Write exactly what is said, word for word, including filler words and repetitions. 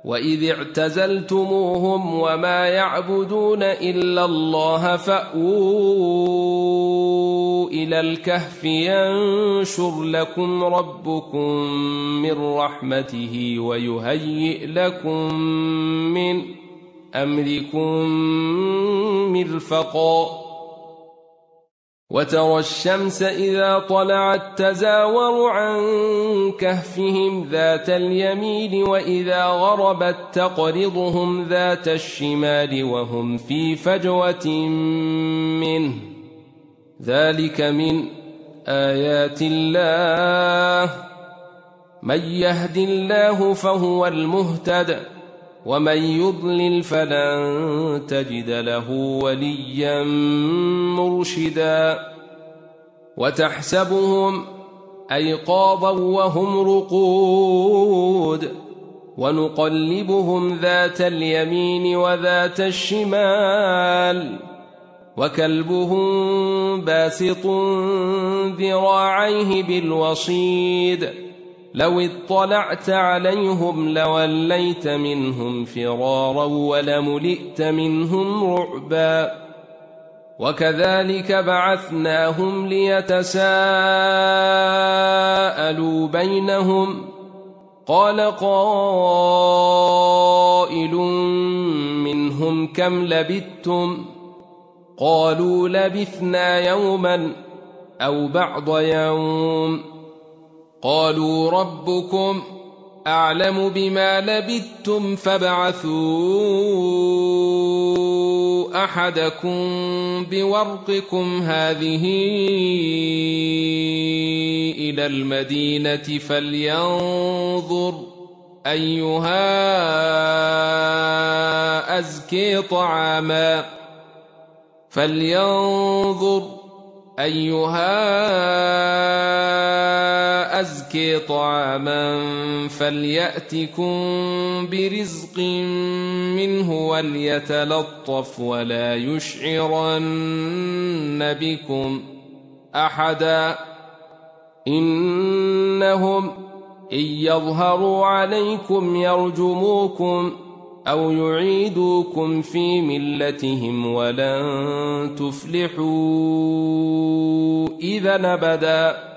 وإذ اعتزلتموهم وما يعبدون إلا الله فأووا إلى الكهف ينشر لكم ربكم من رحمته ويهيئ لكم من أمركم مرفقا وترى الشمس إذا طلعت تزاور عن كهفهم ذات اليمين وإذا غربت تقرضهم ذات الشمال وهم في فجوة منه ذلك من آيات الله من يهد الله فهو المهتد ومن يضلل فلن تجد له وليا مرشدا وتحسبهم أيقاظا وهم رقود ونقلبهم ذات اليمين وذات الشمال وكلبهم باسط ذراعيه بالوصيد لو اطلعت عليهم لوليت منهم فرارا ولملئت منهم رعبا وكذلك بعثناهم ليتساءلوا بينهم قال قائل منهم كم لبثتم قالوا لبثنا يوما أو بعض يوم قالوا ربكم أعلم بما لبثتم فابعثوا أحدكم بورقكم هذه إلى المدينة فلينظر أيها أزكي طعاما فلينظر أيها أزكي طعاما فليأتكم برزق منه وليتلطف ولا يشعرن بكم أحدا إنهم إن يظهروا عليكم يرجموكم أو يعيدوكم في ملتهم ولن تفلحوا إذا أبدا